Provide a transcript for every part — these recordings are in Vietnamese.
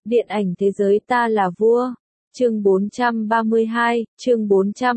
Điện ảnh thế giới ta là vua. Chương 432,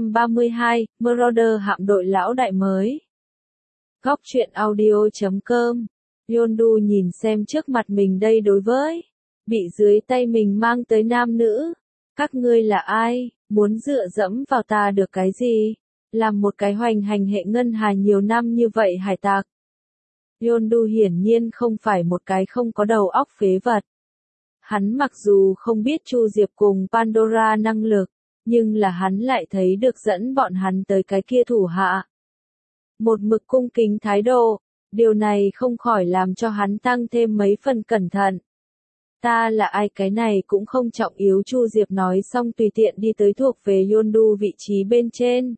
Marauder hạm đội lão đại mới. Góc truyện audio.com. Yondu nhìn xem trước mặt mình đây đối với bị dưới tay mình mang tới nam nữ. Các ngươi là ai, muốn dựa dẫm vào ta được cái gì? Làm một cái hoành hành hệ ngân hà nhiều năm như vậy hải tặc. Yondu hiển nhiên không phải một cái không có đầu óc phế vật. Hắn mặc dù không biết Chu Diệp cùng Pandora năng lực, nhưng là hắn lại thấy được dẫn bọn hắn tới cái kia thủ hạ. Một mực cung kính thái độ, điều này không khỏi làm cho hắn tăng thêm mấy phần cẩn thận. Ta là ai cái này cũng không trọng yếu, Chu Diệp nói xong tùy tiện đi tới thuộc về Yondu vị trí bên trên.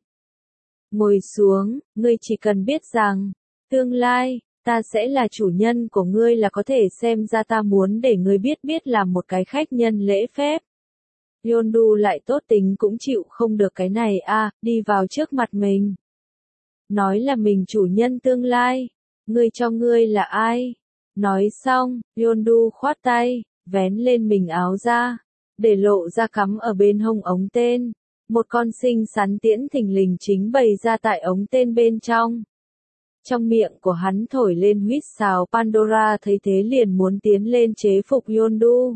Ngồi xuống, ngươi chỉ cần biết rằng, tương lai, ta sẽ là chủ nhân của ngươi là có thể xem ra ta muốn để ngươi biết làm một cái khách nhân lễ phép. Yondu lại tốt tính cũng chịu không được cái này đi vào trước mặt mình. Nói là mình chủ nhân tương lai, ngươi cho ngươi là ai? Nói xong, Yondu khoát tay, vén lên mình áo ra, để lộ ra cắm ở bên hông ống tên. Một con xinh xắn tiễn thình lình chính bày ra tại ống tên bên trong. Trong miệng của hắn thổi lên huýt sáo, Pandora thấy thế liền muốn tiến lên chế phục Yondu.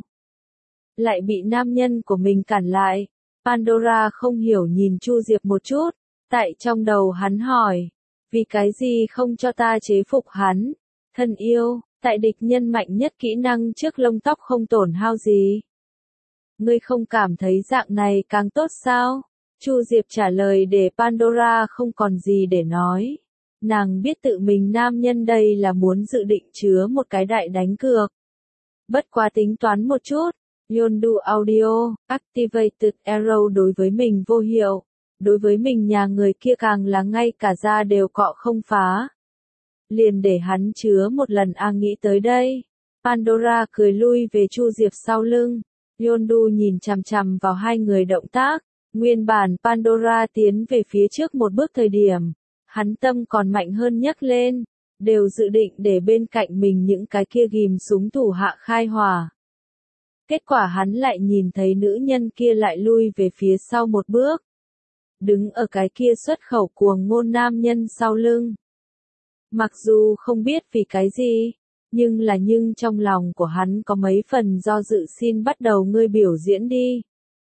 Lại bị nam nhân của mình cản lại. Pandora không hiểu nhìn Chu Diệp một chút, tại trong đầu hắn hỏi, vì cái gì không cho ta chế phục hắn? Thân yêu, tại địch nhân mạnh nhất kỹ năng trước lông tóc không tổn hao gì. Ngươi không cảm thấy dạng này càng tốt sao? Chu Diệp trả lời để Pandora không còn gì để nói. Nàng biết tự mình nam nhân đây là muốn dự định chứa một cái đại đánh cược. Bất quá tính toán một chút, Yondu Audio, Activated Arrow đối với mình vô hiệu, đối với mình nhà người kia càng là ngay cả da đều cọ không phá. Liền để hắn chứa một lần nghĩ tới đây. Pandora cười lui về Chu Diệp sau lưng. Yondu nhìn chằm chằm vào hai người động tác. Nguyên bản Pandora tiến về phía trước một bước thời điểm. Hắn tâm còn mạnh hơn nhấc lên. Đều dự định để bên cạnh mình những cái kia ghim súng thủ hạ khai hỏa. Kết quả hắn lại nhìn thấy nữ nhân kia lại lui về phía sau một bước. Đứng ở cái kia xuất khẩu cuồng ngôn nam nhân sau lưng. Mặc dù không biết vì cái gì, nhưng trong lòng của hắn có mấy phần do dự. Xin bắt đầu ngươi biểu diễn đi.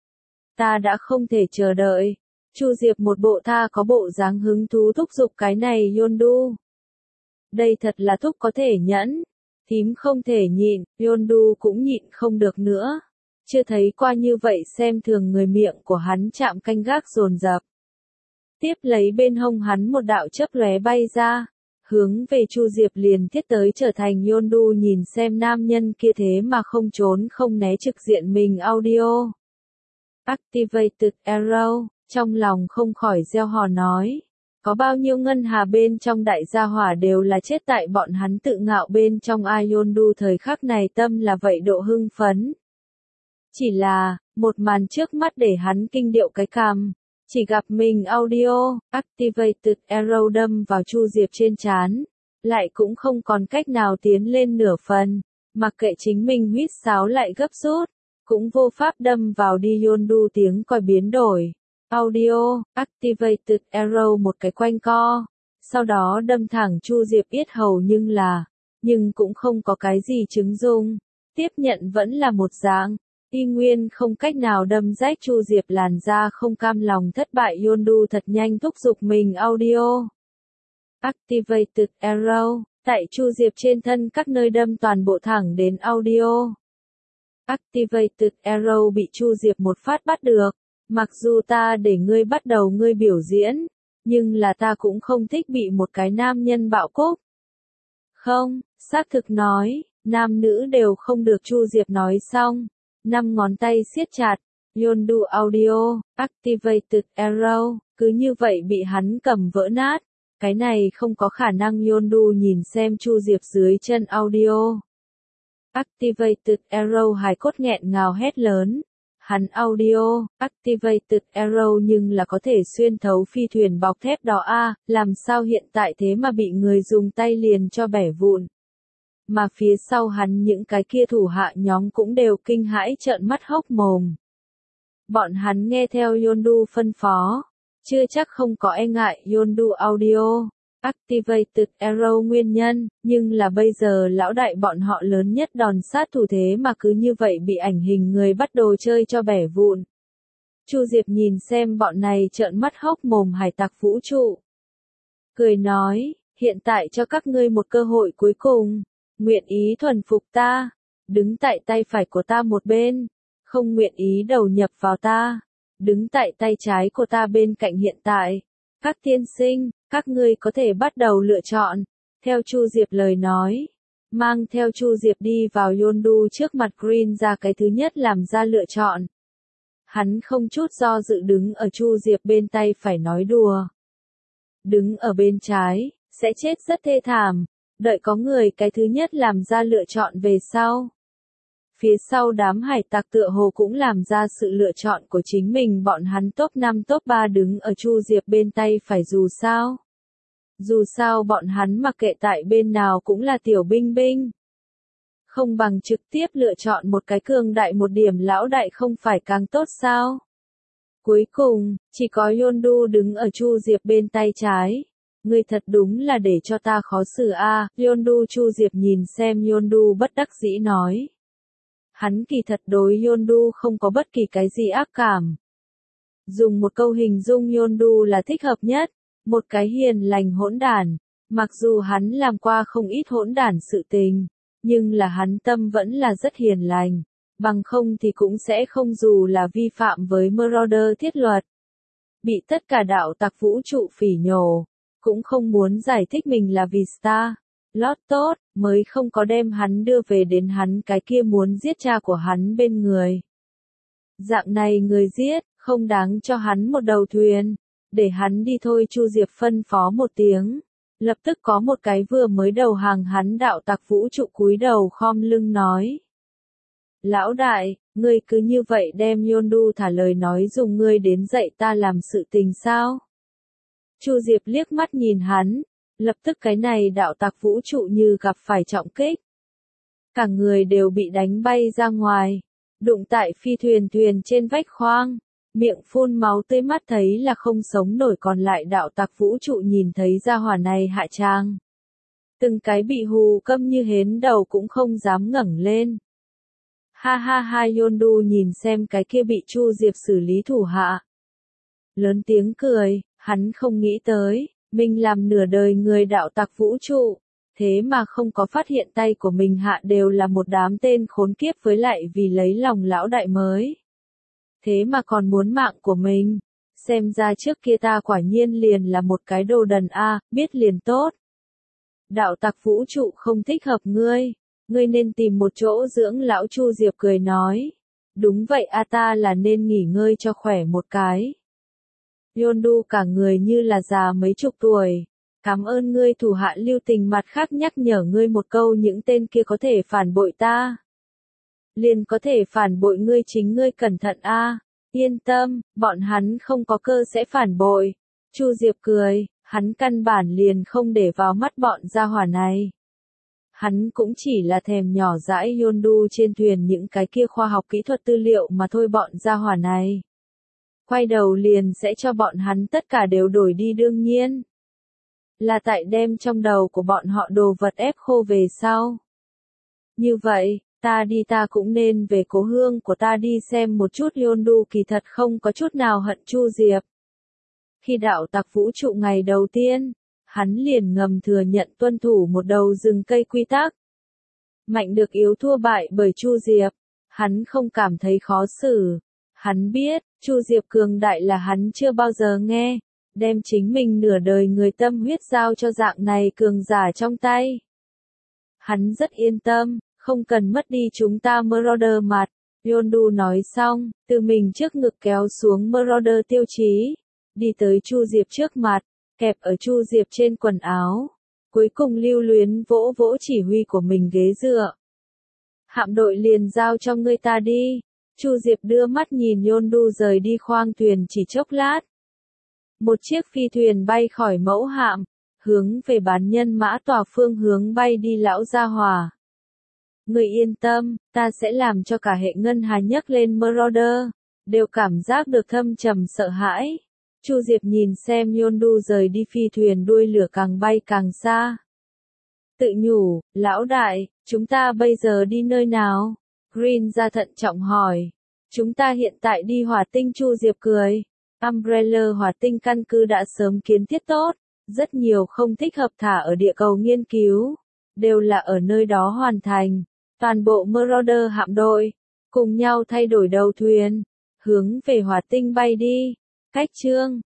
Ta đã không thể chờ đợi. Chu Diệp một bộ tha có bộ dáng hứng thú thúc giục cái này Yondu. Đây thật là thúc có thể nhẫn. Thím không thể nhịn, Yondu cũng nhịn không được nữa. Chưa thấy qua như vậy xem thường người, miệng của hắn chạm canh gác dồn dập. Tiếp lấy bên hông hắn một đạo chớp lóe bay ra. Hướng về Chu Diệp liền thiết tới, trở thành Yondu nhìn xem nam nhân kia thế mà không trốn không né trực diện mình. Audio Activated Arrow, trong lòng không khỏi gieo hò nói. Có bao nhiêu ngân hà bên trong đại gia hỏa đều là chết tại bọn hắn tự ngạo bên trong. Yondu thời khắc này tâm là vậy độ hưng phấn. Chỉ là, một màn trước mắt để hắn kinh điệu cái cằm. Chỉ gặp mình Audio Activated Arrow đâm vào Chu Diệp trên trán, lại cũng không còn cách nào tiến lên nửa phần, mặc kệ chính mình huýt sáo lại gấp rút, cũng vô pháp đâm vào đi. Yondu tiếng còi biến đổi. Audio Activated Arrow một cái quanh co, sau đó đâm thẳng Chu Diệp yết hầu, nhưng cũng không có cái gì chứng dụng, tiếp nhận vẫn là một dạng. Y nguyên không cách nào đâm rách Chu Diệp làn da, không cam lòng thất bại. Yondu thật nhanh thúc giục mình Audio Activated Arrow, tại Chu Diệp trên thân các nơi đâm toàn bộ thẳng đến Audio Activated Arrow bị Chu Diệp một phát bắt được. Mặc dù ta để ngươi bắt đầu ngươi biểu diễn, nhưng là ta cũng không thích bị một cái nam nhân bạo cúc. Không, xác thực nói, nam nữ đều không được. Chu Diệp nói xong. 5 ngón tay siết chặt, Yondu Audio Activated Arrow, cứ như vậy bị hắn cầm vỡ nát. Cái này không có khả năng. Yondu nhìn xem Chu Diệp dưới chân Audio Activated Arrow, hài cốt nghẹn ngào hét lớn. Hắn Audio Activated Arrow nhưng là có thể xuyên thấu phi thuyền bọc thép đó làm sao hiện tại thế mà bị người dùng tay liền cho bẻ vụn. mà phía sau hắn những cái kia thủ hạ nhóm cũng đều kinh hãi trợn mắt hốc mồm. Bọn hắn nghe theo Yondu phân phó, chưa chắc không có e ngại Yondu Audio, Activated Arrow nguyên nhân, nhưng là bây giờ lão đại bọn họ lớn nhất đòn sát thủ thế mà cứ như vậy bị ảnh hình người bắt đồ chơi cho bẻ vụn. Chu Diệp nhìn xem bọn này trợn mắt hốc mồm hải tặc vũ trụ. Cười nói, hiện tại cho các ngươi một cơ hội cuối cùng, nguyện ý thuần phục ta, đứng tại tay phải của ta một bên, không nguyện ý đầu nhập vào ta, đứng tại tay trái của ta bên cạnh hiện tại. Các tiên sinh, các ngươi có thể bắt đầu lựa chọn, theo Chu Diệp lời nói. Mang theo Chu Diệp đi vào Yondu trước mặt Green ra cái thứ nhất làm ra lựa chọn. Hắn không chút do dự đứng ở Chu Diệp bên tay phải nói đùa. Đứng ở bên trái, sẽ chết rất thê thảm, đợi có người cái thứ nhất làm ra lựa chọn về sau. Phía sau đám hải tặc tựa hồ cũng làm ra sự lựa chọn của chính mình, bọn hắn top 5 top 3 đứng ở Chu Diệp bên tay phải dù sao. Dù sao bọn hắn mặc kệ tại bên nào cũng là tiểu binh binh. Không bằng trực tiếp lựa chọn một cái cường đại một điểm lão đại không phải càng tốt sao? Cuối cùng, chỉ có Yondu đứng ở Chu Diệp bên tay trái. Ngươi thật đúng là để cho ta khó xử a. Yondu Chu Diệp nhìn xem Yondu bất đắc dĩ nói. Hắn kỳ thật đối Yondu không có bất kỳ cái gì ác cảm. Dùng một câu hình dung Yondu là thích hợp nhất, một cái hiền lành hỗn đản. Mặc dù hắn làm qua không ít hỗn đản sự tình, nhưng là hắn tâm vẫn là rất hiền lành, bằng không thì cũng sẽ không dù là vi phạm với Marauder thiết luật. Bị tất cả đạo tặc vũ trụ phỉ nhổ, cũng không muốn giải thích mình là vì Star Lord tốt, mới không có đem hắn đưa về đến hắn cái kia muốn giết cha của hắn bên người. Dạng này người giết, không đáng cho hắn một đầu thuyền, để hắn đi thôi. Chu Diệp phân phó một tiếng, lập tức có một cái vừa mới đầu hàng hắn đạo tặc vũ trụ cúi đầu khom lưng nói. Lão đại, ngươi cứ như vậy đem Yondu thả lời nói dùng ngươi đến dạy ta làm sự tình sao? Chu Diệp liếc mắt nhìn hắn, lập tức cái này đạo tặc vũ trụ như gặp phải trọng kích. Cả người đều bị đánh bay ra ngoài, đụng tại phi thuyền trên vách khoang, miệng phun máu tươi, mắt thấy là không sống nổi. Còn lại đạo tặc vũ trụ nhìn thấy gia hỏa này hạ trang. Từng cái bị hù câm như hến đầu cũng không dám ngẩng lên. Ha ha ha. Yondu nhìn xem cái kia bị Chu Diệp xử lý thủ hạ. Lớn tiếng cười, hắn không nghĩ tới, mình làm nửa đời người đạo tặc vũ trụ, thế mà không có phát hiện tay của mình hạ đều là một đám tên khốn kiếp, với lại vì lấy lòng lão đại mới. Thế mà còn muốn mạng của mình, xem ra trước kia ta quả nhiên liền là một cái đồ đần a, biết liền tốt. Đạo tặc vũ trụ không thích hợp ngươi nên tìm một chỗ dưỡng lão. Chu Diệp cười nói. Đúng vậy a, ta là nên nghỉ ngơi cho khỏe một cái. Yondu cả người như là già mấy chục tuổi. Cảm ơn ngươi thủ hạ lưu tình, mặt khác nhắc nhở ngươi một câu, những tên kia có thể phản bội ta. Liền có thể phản bội ngươi, chính ngươi cẩn thận a. Yên tâm, bọn hắn không có cơ sẽ phản bội. Chu Diệp cười, hắn căn bản liền không để vào mắt bọn gia hỏa này. Hắn cũng chỉ là thèm nhỏ dãi Yondu trên thuyền những cái kia khoa học kỹ thuật tư liệu mà thôi. Bọn gia hỏa này quay đầu liền sẽ cho bọn hắn tất cả đều đổi đi, đương nhiên là tại đem trong đầu của bọn họ đồ vật ép khô về sau. Như vậy, ta đi, ta cũng nên về cố hương của ta đi xem một chút. Yondu kỳ thật không có chút nào hận Chu Diệp. Khi đạo tặc vũ trụ ngày đầu tiên, hắn liền ngầm thừa nhận tuân thủ một đầu rừng cây quy tắc. Mạnh được yếu thua bại bởi Chu Diệp, hắn không cảm thấy khó xử. Hắn biết, Chu Diệp cường đại là hắn chưa bao giờ nghe, đem chính mình nửa đời người tâm huyết giao cho dạng này cường giả trong tay. Hắn rất yên tâm, không cần mất đi chúng ta Marauder mặt. Yondu nói xong, từ mình trước ngực kéo xuống Marauder tiêu chí, đi tới Chu Diệp trước mặt, kẹp ở Chu Diệp trên quần áo, cuối cùng lưu luyến vỗ vỗ chỉ huy của mình ghế dựa. Hạm đội liền giao cho ngươi ta đi. Chu Diệp đưa mắt nhìn Yondu rời đi khoang thuyền chỉ chốc lát. Một chiếc phi thuyền bay khỏi mẫu hạm, hướng về bán nhân mã tòa phương hướng bay đi lão gia hỏa. Người yên tâm, ta sẽ làm cho cả hệ ngân hà nhấc lên Marauder, đều cảm giác được thâm trầm sợ hãi. Chu Diệp nhìn xem Yondu rời đi phi thuyền đuôi lửa càng bay càng xa. Tự nhủ, lão đại, chúng ta bây giờ đi nơi nào? Green ra thận trọng hỏi. Chúng ta hiện tại đi hỏa tinh. Chu Diệp cười. Umbrella hỏa tinh căn cứ đã sớm kiến thiết tốt, rất nhiều không thích hợp thả ở địa cầu nghiên cứu, đều là ở nơi đó hoàn thành. Toàn bộ Marauder hạm đội, cùng nhau thay đổi đầu thuyền, hướng về hỏa tinh bay đi. Cách chương